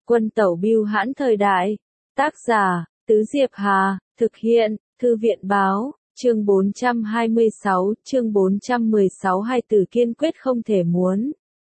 Quân tẩu bưu hãn thời đại. Tác giả, Tứ Diệp Hà, thực hiện, Thư viện báo, chương 416, hai từ kiên quyết không thể muốn.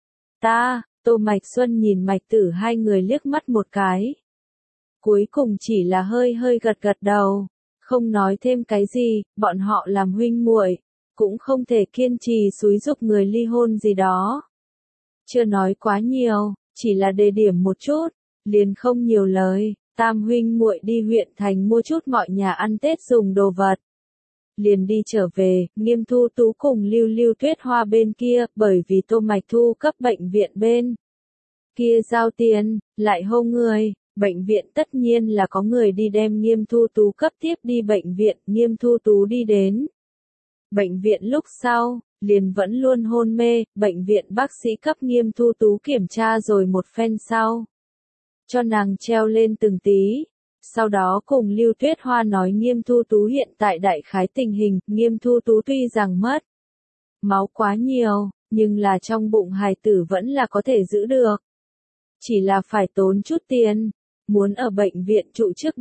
Tô Mạch Xuân nhìn Mạch Tử hai người liếc mắt một cái. Cuối cùng chỉ là hơi gật gật đầu, không nói thêm cái gì, bọn họ làm huynh muội, cũng không thể kiên trì xúi giục người ly hôn gì đó. Chưa nói quá nhiều, chỉ là đề điểm một chút, liền không nhiều lời, tam huynh muội đi huyện thành mua chút mọi nhà ăn Tết dùng đồ vật. Liền đi trở về, Nghiêm Thu Tú cùng Lưu Tuyết Hoa bên kia, bởi vì Tô Mạch Thu cấp bệnh viện bên kia giao tiền, lại hô người, bệnh viện tất nhiên là có người đi đem Nghiêm Thu Tú cấp tiếp đi bệnh viện, Nghiêm Thu Tú đi đến bệnh viện lúc sau, liền vẫn luôn hôn mê, bệnh viện bác sĩ cấp Nghiêm Thu Tú kiểm tra rồi một phen sau, cho nàng treo lên từng tí. Sau đó cùng Lưu Tuyết Hoa nói Nghiêm Thu Tú hiện tại đại khái tình hình, Nghiêm Thu Tú tuy rằng mất máu quá nhiều, nhưng là trong bụng hài tử vẫn là có thể giữ được. Chỉ là phải tốn chút tiền, muốn ở bệnh viện trụ trước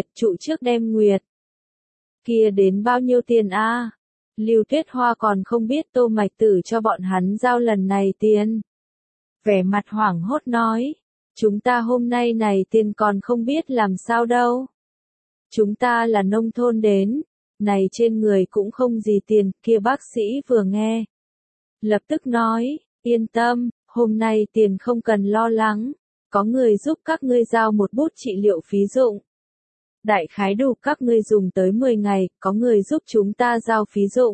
đêm nguyệt. Kia đến bao nhiêu tiền a? Lưu Tuyết Hoa còn không biết Tô Mạch Tử cho bọn hắn giao lần này tiền. Vẻ mặt hoảng hốt nói. Chúng ta hôm nay này tiền còn không biết làm sao đâu. Chúng ta là nông thôn đến, này trên người cũng không gì tiền, kia bác sĩ vừa nghe. Lập tức nói, yên tâm, hôm nay tiền không cần lo lắng, có người giúp các ngươi giao một bút trị liệu phí dụng. Đại khái đủ các ngươi dùng tới 10 ngày, có người giúp chúng ta giao phí dụng.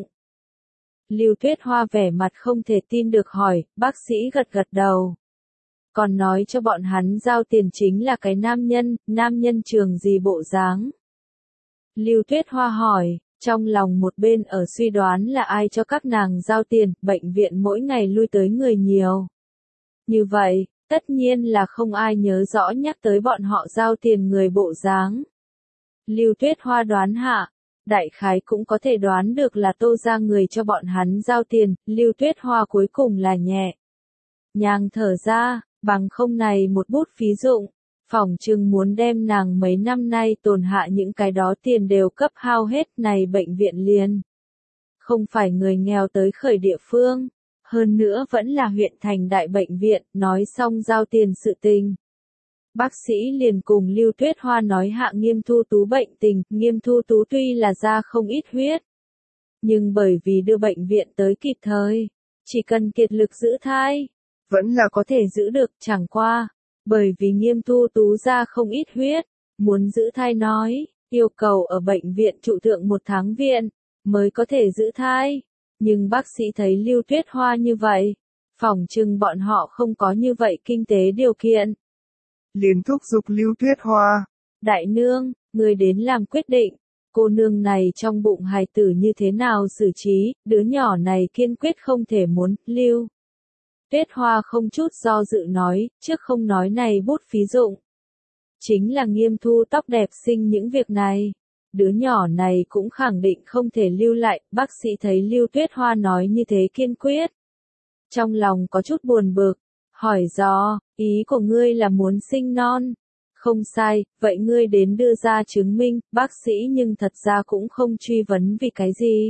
Lưu Tuyết Hoa vẻ mặt không thể tin được hỏi, bác sĩ gật gật đầu. Còn nói cho bọn hắn giao tiền chính là cái nam nhân trường gì bộ dáng. Lưu Tuyết Hoa hỏi, trong lòng một bên ở suy đoán là ai cho các nàng giao tiền, bệnh viện mỗi ngày lui tới người nhiều. Như vậy, tất nhiên là không ai nhớ rõ nhắc tới bọn họ giao tiền người bộ dáng. Lưu Tuyết Hoa đoán hạ, đại khái cũng có thể đoán được là Tô ra người cho bọn hắn giao tiền, Lưu Tuyết Hoa cuối cùng là nhẹ nhàng thở ra. Bằng không này một bút phí dụng, phỏng chừng muốn đem nàng mấy năm nay tồn hạ những cái đó tiền đều cấp hao hết, này bệnh viện liền. Không phải người nghèo tới khởi địa phương, hơn nữa vẫn là huyện thành đại bệnh viện, nói xong giao tiền sự tình. Bác sĩ liền cùng Lưu Tuyết Hoa nói hạ Nghiêm Thu Tú bệnh tình, Nghiêm Thu Tú tuy là ra không ít huyết, nhưng bởi vì đưa bệnh viện tới kịp thời, chỉ cần kiệt lực giữ thai, vẫn là có thể giữ được, chẳng qua, bởi vì Nghiêm Thu Tú ra không ít huyết, muốn giữ thai nói, yêu cầu ở bệnh viện trụ thượng 1 tháng viện, mới có thể giữ thai, nhưng bác sĩ thấy Lưu Tuyết Hoa như vậy, phỏng chừng bọn họ không có như vậy kinh tế điều kiện. Liền thúc giục Lưu Tuyết Hoa, đại nương, người đến làm quyết định, cô nương này trong bụng hài tử như thế nào xử trí, đứa nhỏ này kiên quyết không thể muốn, Lưu Tuyết Hoa không chút do dự nói, trước không nói này bút phí dụng. Chính là Nghiêm thu tóc đẹp xinh những việc này. Đứa nhỏ này cũng khẳng định không thể lưu lại, bác sĩ thấy Lưu Tuyết Hoa nói như thế kiên quyết. Trong lòng có chút buồn bực, hỏi dò, ý của ngươi là muốn sinh non. Không sai, vậy ngươi đến đưa ra chứng minh, bác sĩ nhưng thật ra cũng không truy vấn vì cái gì.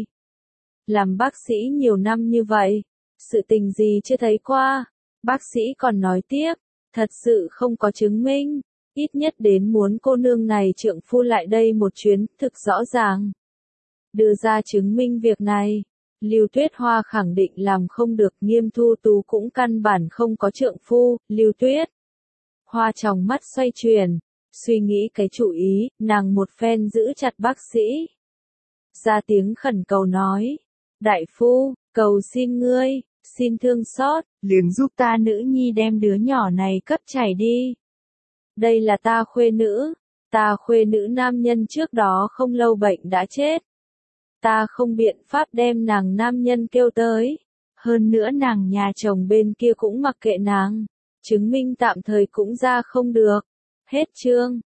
Làm bác sĩ nhiều năm như vậy. Sự tình gì chưa thấy qua, bác sĩ còn nói tiếp, thật sự không có chứng minh, ít nhất đến muốn cô nương này trượng phu lại đây một chuyến, thực rõ ràng. Đưa ra chứng minh việc này, Lưu Tuyết Hoa khẳng định làm không được, Nghiêm Thu Tú cũng căn bản không có trượng phu, Lưu Tuyết Hoa trong mắt xoay chuyển, suy nghĩ cái chủ ý, nàng một phen giữ chặt bác sĩ. Ra tiếng khẩn cầu nói, đại phu, cầu xin ngươi, xin thương xót, liền giúp ta nữ nhi đem đứa nhỏ này cấp chảy đi. Đây là ta khuê nữ nam nhân trước đó không lâu bệnh đã chết. Ta không biện pháp đem nàng nam nhân kêu tới. Hơn nữa nàng nhà chồng bên kia cũng mặc kệ nàng. Chứng minh tạm thời cũng ra không được. Hết chương.